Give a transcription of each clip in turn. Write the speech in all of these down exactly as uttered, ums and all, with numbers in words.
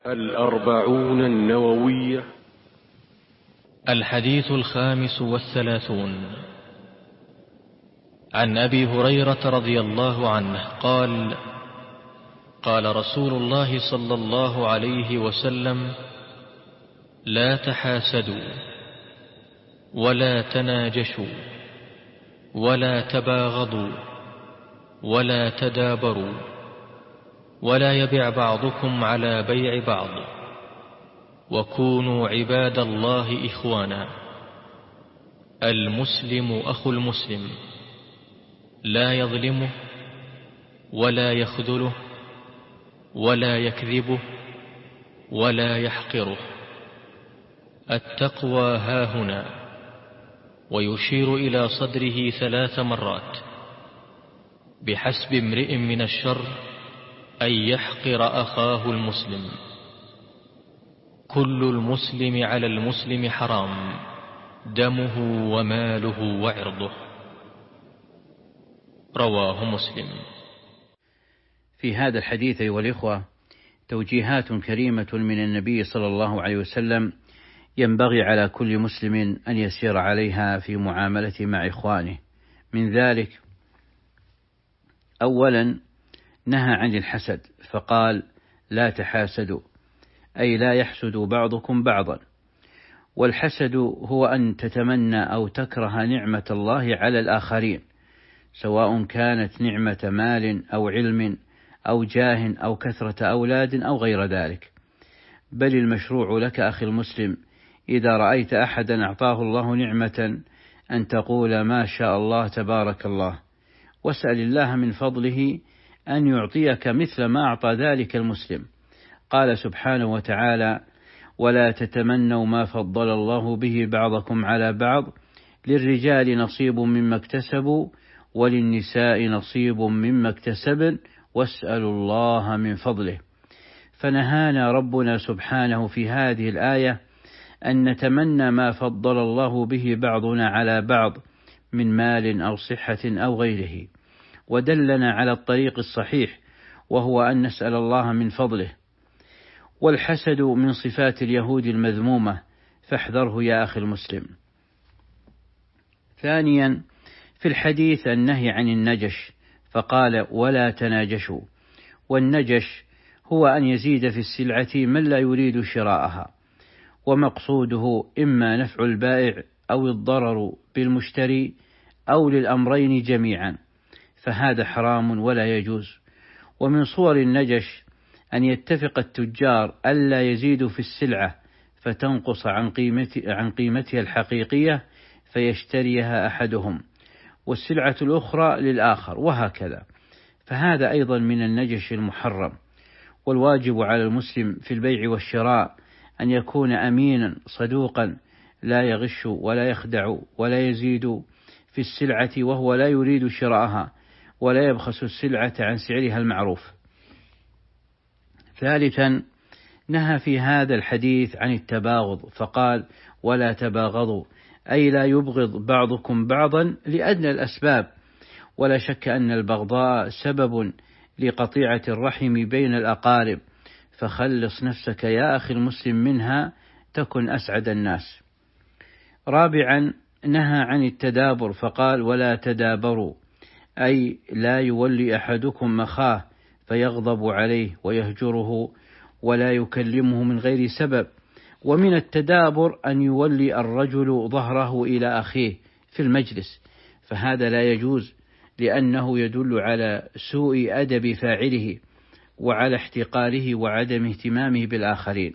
الأربعون النووية. الحديث الخامس والثلاثون. عن أبي هريرة رضي الله عنه قال: قال رسول الله صلى الله عليه وسلم: لا تحاسدوا ولا تناجشوا ولا تباغضوا ولا تدابروا ولا يبع بعضكم على بيع بعض، وكونوا عباد الله إخوانا. المسلم أخو المسلم، لا يظلمه ولا يخذله ولا يكذبه ولا يحقره. التقوى هاهنا، ويشير إلى صدره ثلاث مرات: بحسب امرئ من الشر أن يحقر أخاه المسلم. كل المسلم على المسلم حرام، دمه وماله وعرضه. رواه مسلم. في هذا الحديث أيها الإخوة توجيهات كريمة من النبي صلى الله عليه وسلم ينبغي على كل مسلم أن يسير عليها في معاملته مع إخوانه. من ذلك: أولا، نهى عن الحسد فقال: لا تحاسدوا، أي لا يحسد بعضكم بعضا. والحسد هو أن تتمنى أو تكره نعمة الله على الآخرين، سواء كانت نعمة مال أو علم أو جاه أو كثرة أولاد أو غير ذلك. بل المشروع لك أخي المسلم إذا رأيت أحدا أعطاه الله نعمة أن تقول: ما شاء الله تبارك الله، واسأل الله من فضله أن يعطيك مثل ما أعطى ذلك المسلم. قال سبحانه وتعالى: ولا تتمنوا ما فضل الله به بعضكم على بعض، للرجال نصيب مما اكتسبوا وللنساء نصيب مما اكتسبن واسألوا الله من فضله. فنهانا ربنا سبحانه في هذه الآية أن نتمنى ما فضل الله به بعضنا على بعض من مال أو صحة أو غيره، ودلنا على الطريق الصحيح، وهو أن نسأل الله من فضله. والحسد من صفات اليهود المذمومة، فاحذره يا أخي المسلم. ثانيا، في الحديث النهي عن النجش فقال: ولا تناجشوا. والنجش هو أن يزيد في السلعة من لا يريد شراءها، ومقصوده إما نفع البائع أو الضرر بالمشتري أو للأمرين جميعا، فهذا حرام ولا يجوز. ومن صور النجش أن يتفق التجار ألا يزيدوا في السلعة فتنقص عن قيمتها, عن قيمتها الحقيقية فيشتريها أحدهم والسلعة الأخرى للآخر، وهكذا. فهذا أيضا من النجش المحرم. والواجب على المسلم في البيع والشراء أن يكون أمينا صدوقا، لا يغش ولا يخدع ولا يزيد في السلعة وهو لا يريد شراءها، ولا يبخس السلعة عن سعرها المعروف. ثالثا، نهى في هذا الحديث عن التباغض فقال: ولا تباغضوا، أي لا يبغض بعضكم بعضا لأدنى الأسباب. ولا شك أن البغضاء سبب لقطيعة الرحم بين الأقارب، فخلص نفسك يا أخي المسلم منها تكن أسعد الناس. رابعا، نهى عن التدابر فقال: ولا تدابروا، أي لا يولي أحدكم مخاه فيغضب عليه ويهجره ولا يكلمه من غير سبب. ومن التدابر أن يولي الرجل ظهره إلى أخيه في المجلس، فهذا لا يجوز، لأنه يدل على سوء أدب فاعله وعلى احتقاره وعدم اهتمامه بالآخرين.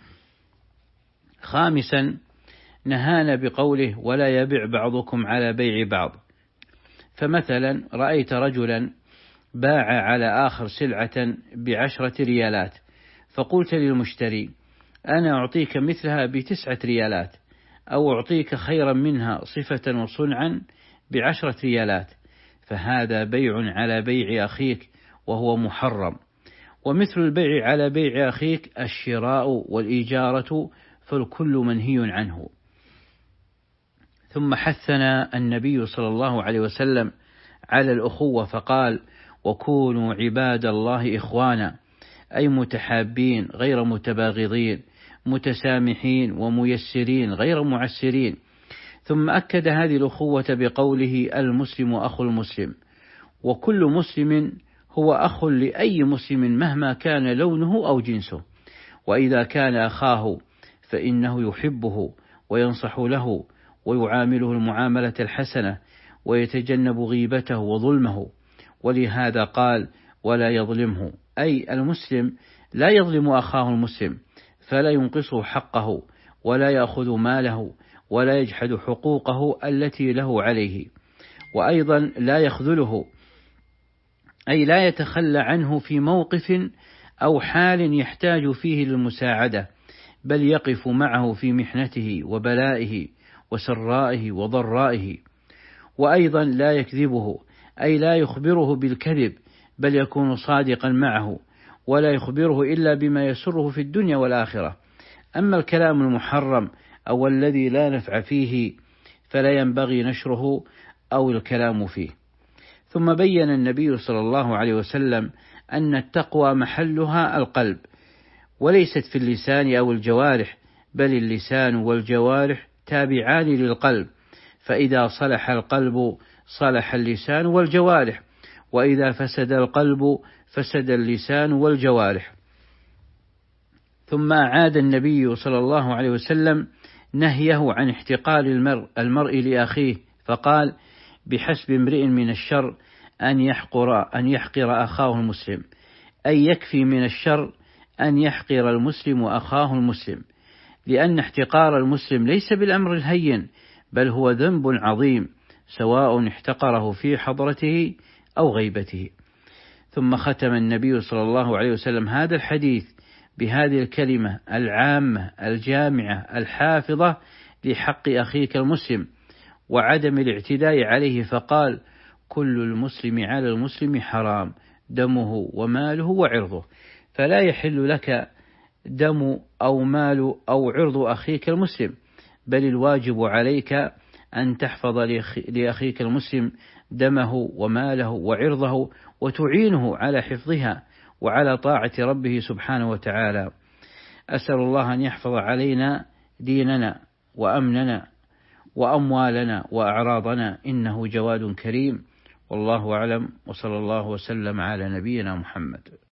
خامسا، نهانا بقوله: ولا يبع بعضكم على بيع بعض. فمثلا رأيت رجلا باع على آخر سلعة بعشرة ريالات، فقلت للمشتري: أنا أعطيك مثلها بتسعة ريالات، أو أعطيك خيرا منها صفة وصنعا بعشرة ريالات، فهذا بيع على بيع أخيك وهو محرم. ومثل البيع على بيع أخيك الشراء والإيجارة، فالكل منهي عنه. ثم حثنا النبي صلى الله عليه وسلم على الأخوة فقال: وكونوا عباد الله إخوانا، أي متحابين غير متباغضين، متسامحين وميسرين غير معسرين. ثم أكد هذه الأخوة بقوله: المسلم أخو المسلم، وكل مسلم هو أخ لأي مسلم مهما كان لونه أو جنسه، وإذا كان أخاه فإنه يحبه وينصح له ويعامله المعاملة الحسنة ويتجنب غيبته وظلمه. ولهذا قال: ولا يظلمه، أي المسلم لا يظلم أخاه المسلم، فلا ينقصه حقه ولا يأخذ ماله ولا يجحد حقوقه التي له عليه. وأيضا لا يخذله، أي لا يتخلى عنه في موقف أو حال يحتاج فيه للمساعدة، بل يقف معه في محنته وبلائه وسرائه وضرائه. وأيضا لا يكذبه، أي لا يخبره بالكذب، بل يكون صادقا معه ولا يخبره إلا بما يسره في الدنيا والآخرة. أما الكلام المحرم أو الذي لا نفع فيه فلا ينبغي نشره أو الكلام فيه. ثم بين النبي صلى الله عليه وسلم أن التقوى محلها القلب، وليست في اللسان أو الجوارح، بل اللسان والجوارح تابعان للقلب، فإذا صلح القلب صلح اللسان والجوارح، وإذا فسد القلب فسد اللسان والجوارح. ثم أعاد النبي صلى الله عليه وسلم نهيه عن احتقار المرء, المرء لأخيه، فقال: بحسب امرئ من الشر أن يحقر, أن يحقر أخاه المسلم، أي يكفي من الشر أن يحقر المسلم أخاه المسلم، لأن احتقار المسلم ليس بالأمر الهين، بل هو ذنب عظيم، سواء احتقره في حضرته أو غيبته. ثم ختم النبي صلى الله عليه وسلم هذا الحديث بهذه الكلمة العامة الجامعة الحافظة لحق أخيك المسلم وعدم الاعتداء عليه، فقال: كل المسلم على المسلم حرام، دمه وماله وعرضه. فلا يحل لك دم أو مال أو عرض أخيك المسلم، بل الواجب عليك أن تحفظ لأخيك المسلم دمه وماله وعرضه، وتعينه على حفظها وعلى طاعة ربه سبحانه وتعالى. أسأل الله أن يحفظ علينا ديننا وأمننا وأموالنا وأعراضنا، إنه جواد كريم. والله أعلم، وصلى الله وسلم على نبينا محمد.